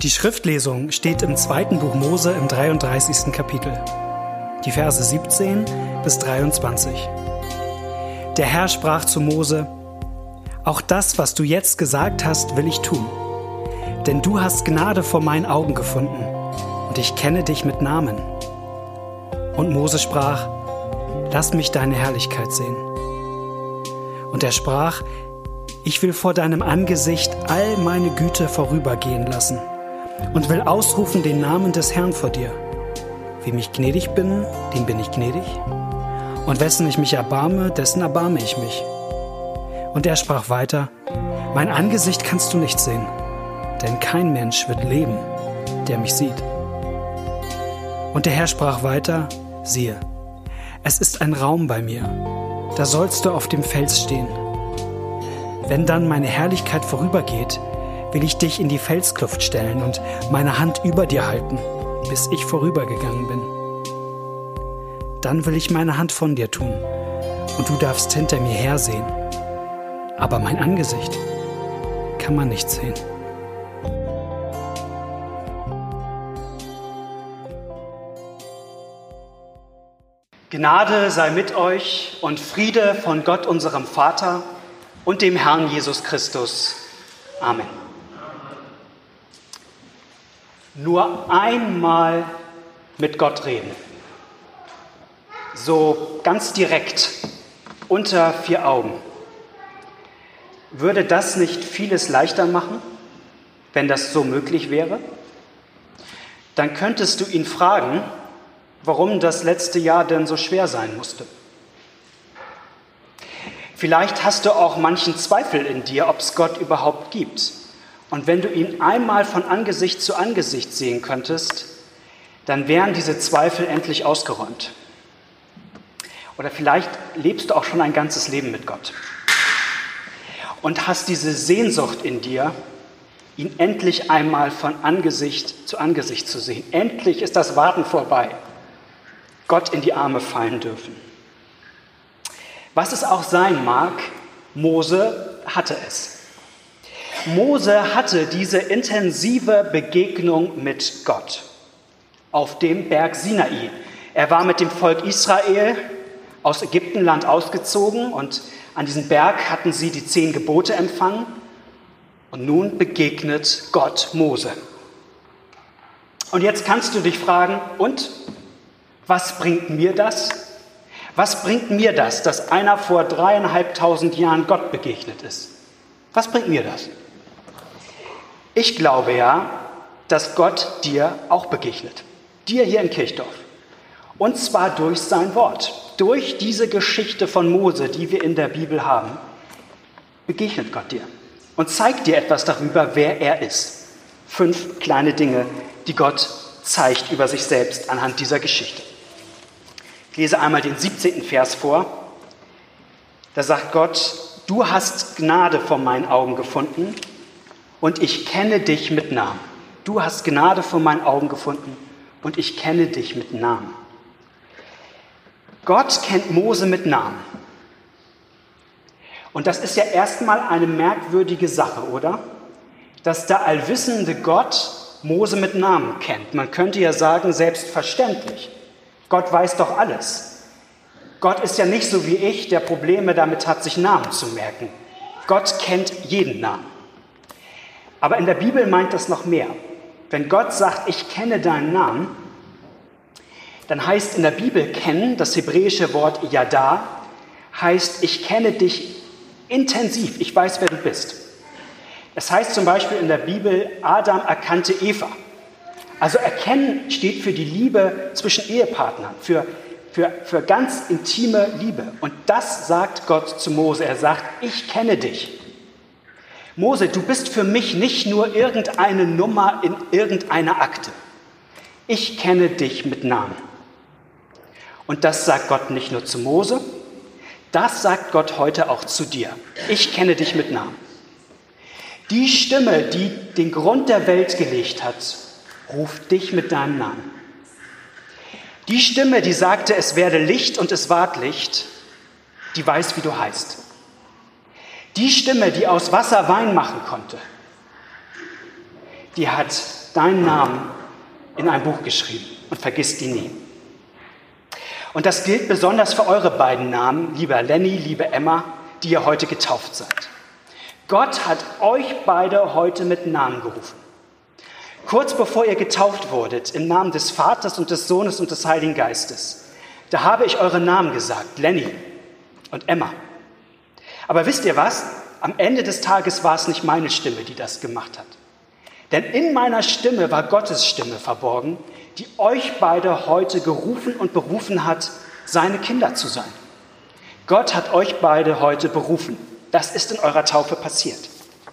Die Schriftlesung steht im 2. Buch Mose im 33. Kapitel, die Verse 17 bis 23. Der Herr sprach zu Mose: Auch das, was du jetzt gesagt hast, will ich tun, denn du hast Gnade vor meinen Augen gefunden und ich kenne dich mit Namen. Und Mose sprach: Lass mich deine Herrlichkeit sehen. Und er sprach: Ich will vor deinem Angesicht all meine Güte vorübergehen lassen und will ausrufen den Namen des Herrn vor dir. Wem ich gnädig bin, dem bin ich gnädig. Und wessen ich mich erbarme, dessen erbarme ich mich. Und er sprach weiter: Mein Angesicht kannst du nicht sehen, denn kein Mensch wird leben, der mich sieht. Und der Herr sprach weiter: Siehe, es ist ein Raum bei mir, da sollst du auf dem Fels stehen. Wenn dann meine Herrlichkeit vorübergeht, will ich dich in die Felskluft stellen und meine Hand über dir halten, bis ich vorübergegangen bin. Dann will ich meine Hand von dir tun, und du darfst hinter mir hersehen. Aber mein Angesicht kann man nicht sehen. Gnade sei mit euch und Friede von Gott, unserem Vater, und dem Herrn Jesus Christus. Amen. Nur einmal mit Gott reden. So ganz direkt, unter vier Augen. Würde das nicht vieles leichter machen, wenn das so möglich wäre? Dann könntest du ihn fragen, warum das letzte Jahr denn so schwer sein musste. Vielleicht hast du auch manchen Zweifel in dir, ob es Gott überhaupt gibt. Und wenn du ihn einmal von Angesicht zu Angesicht sehen könntest, dann wären diese Zweifel endlich ausgeräumt. Oder vielleicht lebst du auch schon ein ganzes Leben mit Gott und hast diese Sehnsucht in dir, ihn endlich einmal von Angesicht zu sehen. Endlich ist das Warten vorbei. Gott in die Arme fallen dürfen. Was es auch sein mag, Mose hatte es. Mose hatte diese intensive Begegnung mit Gott auf dem Berg Sinai. Er war mit dem Volk Israel aus Ägyptenland ausgezogen und an diesem Berg hatten sie die 10 Gebote empfangen. Und nun begegnet Gott Mose. Und jetzt kannst du dich fragen, und was bringt mir das? Was bringt mir das, dass einer vor 3.500 Jahren Gott begegnet ist? Was bringt mir das? Ich glaube ja, dass Gott dir auch begegnet. Dir hier in Kirchdorf. Und zwar durch sein Wort. Durch diese Geschichte von Mose, die wir in der Bibel haben, begegnet Gott dir und zeigt dir etwas darüber, wer er ist. 5 kleine Dinge, die Gott zeigt über sich selbst anhand dieser Geschichte. Ich lese einmal den 17. Vers vor. Da sagt Gott: Du hast Gnade vor meinen Augen gefunden und ich kenne dich mit Namen. Du hast Gnade vor meinen Augen gefunden und ich kenne dich mit Namen. Gott kennt Mose mit Namen. Und das ist ja erstmal eine merkwürdige Sache, oder? Dass der allwissende Gott Mose mit Namen kennt. Man könnte ja sagen, selbstverständlich. Gott weiß doch alles. Gott ist ja nicht so wie ich, der Probleme damit hat, sich Namen zu merken. Gott kennt jeden Namen. Aber in der Bibel meint das noch mehr. Wenn Gott sagt, ich kenne deinen Namen, dann heißt in der Bibel kennen, das hebräische Wort Yada, heißt, ich kenne dich intensiv, ich weiß, wer du bist. Es heißt zum Beispiel in der Bibel, Adam erkannte Eva. Also erkennen steht für die Liebe zwischen Ehepartnern, für ganz intime Liebe. Und das sagt Gott zu Mose. Er sagt, ich kenne dich. Mose, du bist für mich nicht nur irgendeine Nummer in irgendeiner Akte. Ich kenne dich mit Namen. Und das sagt Gott nicht nur zu Mose, das sagt Gott heute auch zu dir. Ich kenne dich mit Namen. Die Stimme, die den Grund der Welt gelegt hat, ruft dich mit deinem Namen. Die Stimme, die sagte, es werde Licht und es ward Licht, die weiß, wie du heißt. Die Stimme, die aus Wasser Wein machen konnte, die hat deinen Namen in ein Buch geschrieben und vergisst ihn nie. Und das gilt besonders für eure beiden Namen, lieber Lenny, liebe Emma, die ihr heute getauft seid. Gott hat euch beide heute mit Namen gerufen. Kurz bevor ihr getauft wurdet, im Namen des Vaters und des Sohnes und des Heiligen Geistes, da habe ich eure Namen gesagt, Lenny und Emma. Aber wisst ihr was? Am Ende des Tages war es nicht meine Stimme, die das gemacht hat. Denn in meiner Stimme war Gottes Stimme verborgen, die euch beide heute gerufen und berufen hat, seine Kinder zu sein. Gott hat euch beide heute berufen. Das ist in eurer Taufe passiert.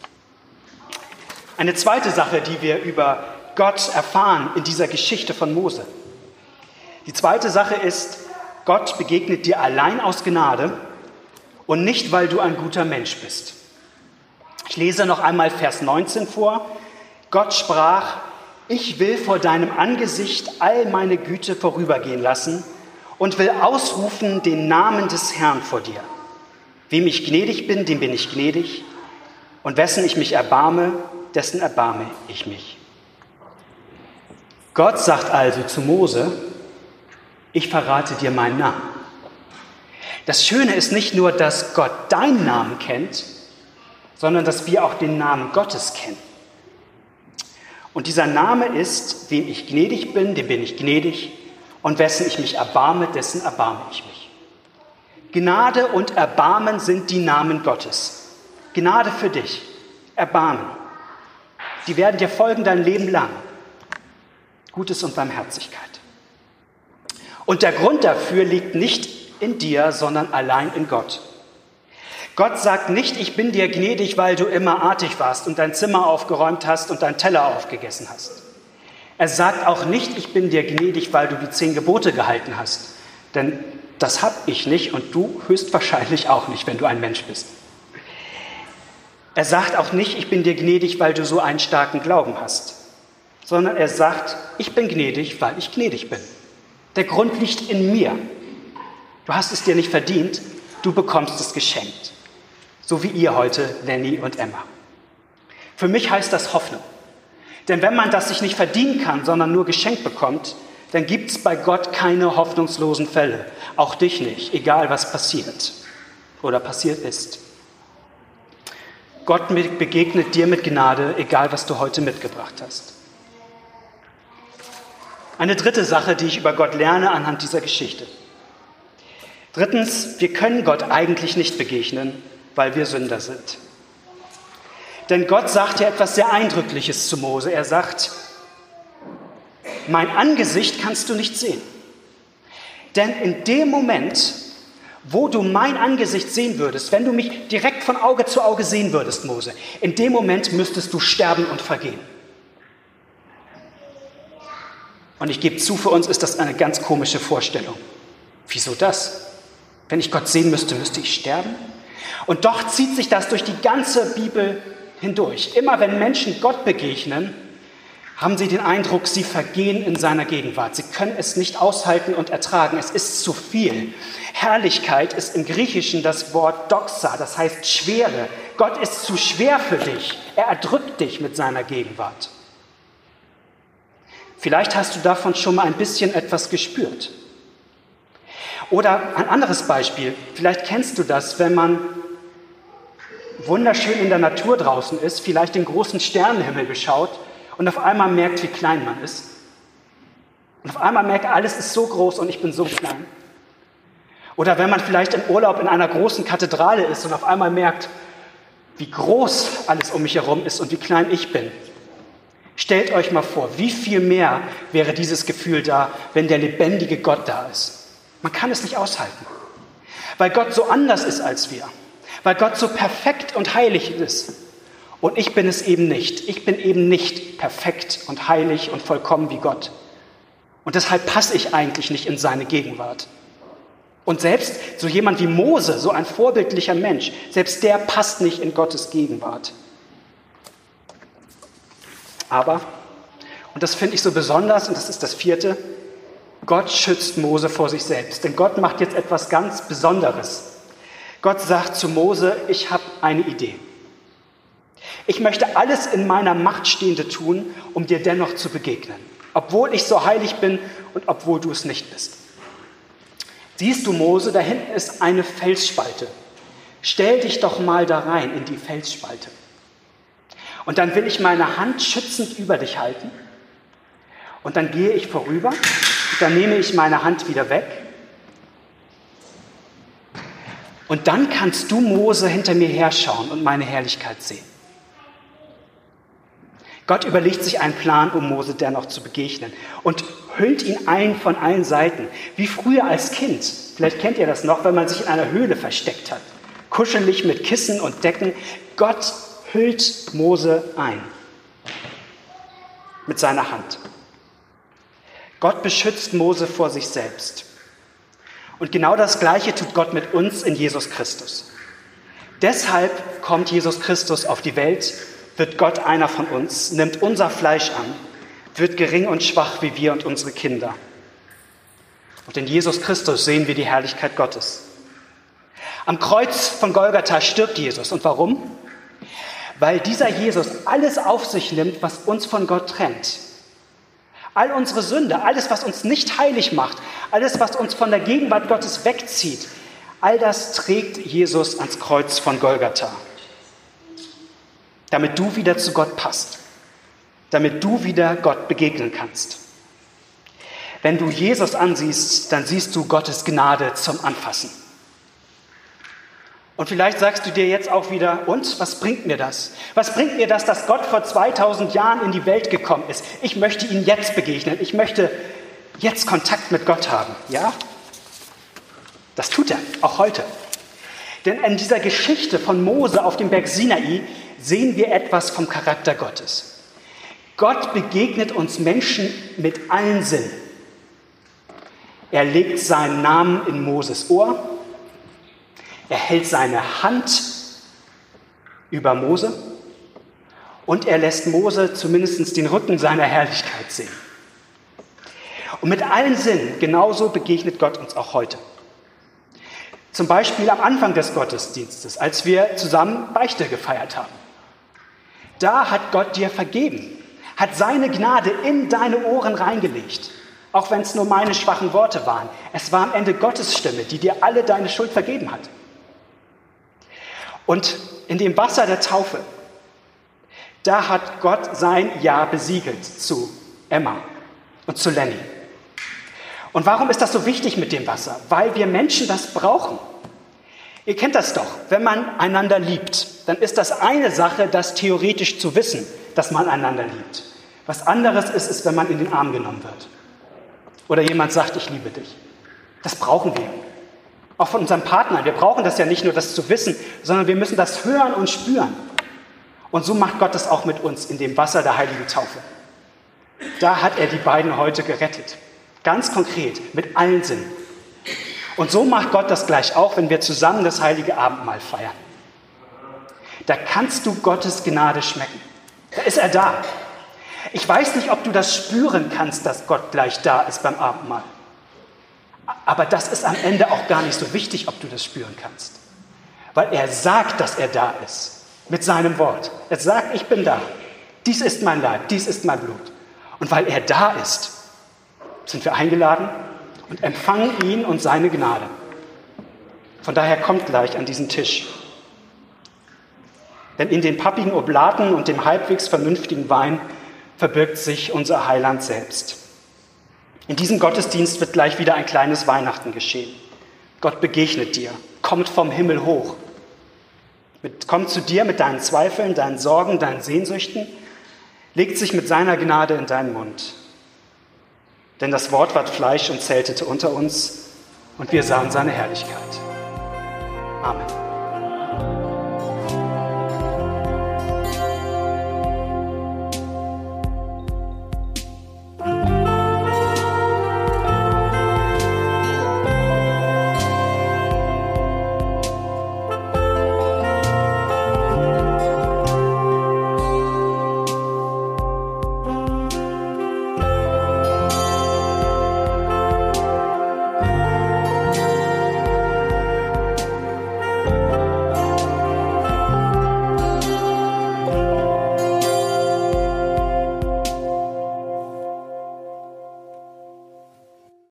Eine zweite Sache, die wir über Gott erfahren in dieser Geschichte von Mose. Die zweite Sache ist, Gott begegnet dir allein aus Gnade und nicht, weil du ein guter Mensch bist. Ich lese noch einmal Vers 19 vor. Gott sprach: Ich will vor deinem Angesicht all meine Güte vorübergehen lassen und will ausrufen den Namen des Herrn vor dir. Wem ich gnädig bin, dem bin ich gnädig, und wessen ich mich erbarme, dessen erbarme ich mich. Gott sagt also zu Mose: Ich verrate dir meinen Namen. Das Schöne ist nicht nur, dass Gott deinen Namen kennt, sondern dass wir auch den Namen Gottes kennen. Und dieser Name ist: Wem ich gnädig bin, dem bin ich gnädig, und wessen ich mich erbarme, dessen erbarme ich mich. Gnade und Erbarmen sind die Namen Gottes. Gnade für dich, Erbarmen. Die werden dir folgen dein Leben lang. Gutes und Barmherzigkeit. Und der Grund dafür liegt nicht in dir, sondern allein in Gott. Gott sagt nicht: Ich bin dir gnädig, weil du immer artig warst und dein Zimmer aufgeräumt hast und deinen Teller aufgegessen hast. Er sagt auch nicht: Ich bin dir gnädig, weil du die 10 Gebote gehalten hast. Denn das habe ich nicht und du höchstwahrscheinlich auch nicht, wenn du ein Mensch bist. Er sagt auch nicht: Ich bin dir gnädig, weil du so einen starken Glauben hast. Sondern er sagt: Ich bin gnädig, weil ich gnädig bin. Der Grund liegt in mir. Du hast es dir nicht verdient, du bekommst es geschenkt. So wie ihr heute, Lenny und Emma. Für mich heißt das Hoffnung. Denn wenn man das sich nicht verdienen kann, sondern nur geschenkt bekommt, dann gibt es bei Gott keine hoffnungslosen Fälle. Auch dich nicht, egal was passiert oder passiert ist. Gott begegnet dir mit Gnade, egal was du heute mitgebracht hast. Eine dritte Sache, die ich über Gott lerne anhand dieser Geschichte. Drittens, wir können Gott eigentlich nicht begegnen, weil wir Sünder sind. Denn Gott sagt ja etwas sehr Eindrückliches zu Mose. Er sagt: Mein Angesicht kannst du nicht sehen. Denn in dem Moment, wo du mein Angesicht sehen würdest, wenn du mich direkt von Auge zu Auge sehen würdest, Mose, in dem Moment müsstest du sterben und vergehen. Und ich gebe zu, für uns ist das eine ganz komische Vorstellung. Wieso das? Wenn ich Gott sehen müsste, müsste ich sterben? Und doch zieht sich das durch die ganze Bibel hindurch. Immer wenn Menschen Gott begegnen, haben sie den Eindruck, sie vergehen in seiner Gegenwart. Sie können es nicht aushalten und ertragen. Es ist zu viel. Herrlichkeit ist im Griechischen das Wort Doxa, das heißt Schwere. Gott ist zu schwer für dich. Er erdrückt dich mit seiner Gegenwart. Vielleicht hast du davon schon mal ein bisschen etwas gespürt. Oder ein anderes Beispiel. Vielleicht kennst du das, wenn man wunderschön in der Natur draußen ist, vielleicht den großen Sternenhimmel beschaut und auf einmal merkt, wie klein man ist. Und auf einmal merkt, alles ist so groß und ich bin so klein. Oder wenn man vielleicht im Urlaub in einer großen Kathedrale ist und auf einmal merkt, wie groß alles um mich herum ist und wie klein ich bin. Stellt euch mal vor, wie viel mehr wäre dieses Gefühl da, wenn der lebendige Gott da ist. Man kann es nicht aushalten, weil Gott so anders ist als wir, weil Gott so perfekt und heilig ist. Und ich bin es eben nicht. Ich bin eben nicht perfekt und heilig und vollkommen wie Gott. Und deshalb passe ich eigentlich nicht in seine Gegenwart. Und selbst so jemand wie Mose, so ein vorbildlicher Mensch, selbst der passt nicht in Gottes Gegenwart. Aber, und das finde ich so besonders, und das ist das 4., Gott schützt Mose vor sich selbst. Denn Gott macht jetzt etwas ganz Besonderes. Gott sagt zu Mose: Ich habe eine Idee. Ich möchte alles in meiner Macht Stehende tun, um dir dennoch zu begegnen, obwohl ich so heilig bin und obwohl du es nicht bist. Siehst du, Mose, da hinten ist eine Felsspalte. Stell dich doch mal da rein in die Felsspalte. Und dann will ich meine Hand schützend über dich halten. Und dann gehe ich vorüber, dann nehme ich meine Hand wieder weg. Und dann kannst du, Mose, hinter mir herschauen und meine Herrlichkeit sehen. Gott überlegt sich einen Plan, um Mose dennoch zu begegnen und hüllt ihn ein von allen Seiten, wie früher als Kind. Vielleicht kennt ihr das noch, wenn man sich in einer Höhle versteckt hat. Kuschelig mit Kissen und Decken. Gott hüllt Mose ein mit seiner Hand. Gott beschützt Mose vor sich selbst. Und genau das Gleiche tut Gott mit uns in Jesus Christus. Deshalb kommt Jesus Christus auf die Welt, wird Gott einer von uns, nimmt unser Fleisch an, wird gering und schwach wie wir und unsere Kinder. Und in Jesus Christus sehen wir die Herrlichkeit Gottes. Am Kreuz von Golgatha stirbt Jesus. Und warum? Weil dieser Jesus alles auf sich nimmt, was uns von Gott trennt. All unsere Sünde, alles, was uns nicht heilig macht, alles, was uns von der Gegenwart Gottes wegzieht, all das trägt Jesus ans Kreuz von Golgatha. Damit du wieder zu Gott passt, damit du wieder Gott begegnen kannst. Wenn du Jesus ansiehst, dann siehst du Gottes Gnade zum Anfassen. Und vielleicht sagst du dir jetzt auch wieder, und was bringt mir das? Was bringt mir das, dass Gott vor 2000 Jahren in die Welt gekommen ist? Ich möchte ihm jetzt begegnen, ich möchte jetzt Kontakt mit Gott haben. Ja, das tut er, auch heute. Denn in dieser Geschichte von Mose auf dem Berg Sinai sehen wir etwas vom Charakter Gottes. Gott begegnet uns Menschen mit allen Sinnen. Er legt seinen Namen in Moses Ohr. Er hält seine Hand über Mose und er lässt Mose zumindest den Rücken seiner Herrlichkeit sehen. Und mit allen Sinnen genauso begegnet Gott uns auch heute. Zum Beispiel am Anfang des Gottesdienstes, als wir zusammen Beichte gefeiert haben. Da hat Gott dir vergeben, hat seine Gnade in deine Ohren reingelegt, auch wenn es nur meine schwachen Worte waren. Es war am Ende Gottes Stimme, die dir alle deine Schuld vergeben hat. Und in dem Wasser der Taufe, da hat Gott sein Ja besiegelt zu Emma und zu Lenny. Und warum ist das so wichtig mit dem Wasser? Weil wir Menschen das brauchen. Ihr kennt das doch, wenn man einander liebt, dann ist das eine Sache, das theoretisch zu wissen, dass man einander liebt. Was anderes ist es, wenn man in den Arm genommen wird. Oder jemand sagt, ich liebe dich. Das brauchen wir. Auch von unserem Partner. Wir brauchen das ja nicht nur, das zu wissen, sondern wir müssen das hören und spüren. Und so macht Gott das auch mit uns in dem Wasser der heiligen Taufe. Da hat er die beiden heute gerettet. Ganz konkret, mit allen Sinnen. Und so macht Gott das gleich auch, wenn wir zusammen das heilige Abendmahl feiern. Da kannst du Gottes Gnade schmecken. Da ist er da. Ich weiß nicht, ob du das spüren kannst, dass Gott gleich da ist beim Abendmahl. Aber das ist am Ende auch gar nicht so wichtig, ob du das spüren kannst. Weil er sagt, dass er da ist. Mit seinem Wort. Er sagt, ich bin da. Dies ist mein Leib, dies ist mein Blut. Und weil er da ist, sind wir eingeladen und empfangen ihn und seine Gnade. Von daher kommt gleich an diesen Tisch. Denn in den pappigen Oblaten und dem halbwegs vernünftigen Wein verbirgt sich unser Heiland selbst. In diesem Gottesdienst wird gleich wieder ein kleines Weihnachten geschehen. Gott begegnet dir, kommt vom Himmel hoch. Kommt zu dir mit deinen Zweifeln, deinen Sorgen, deinen Sehnsüchten, legt sich mit seiner Gnade in deinen Mund. Denn das Wort ward Fleisch und zeltete unter uns und wir sahen seine Herrlichkeit. Amen.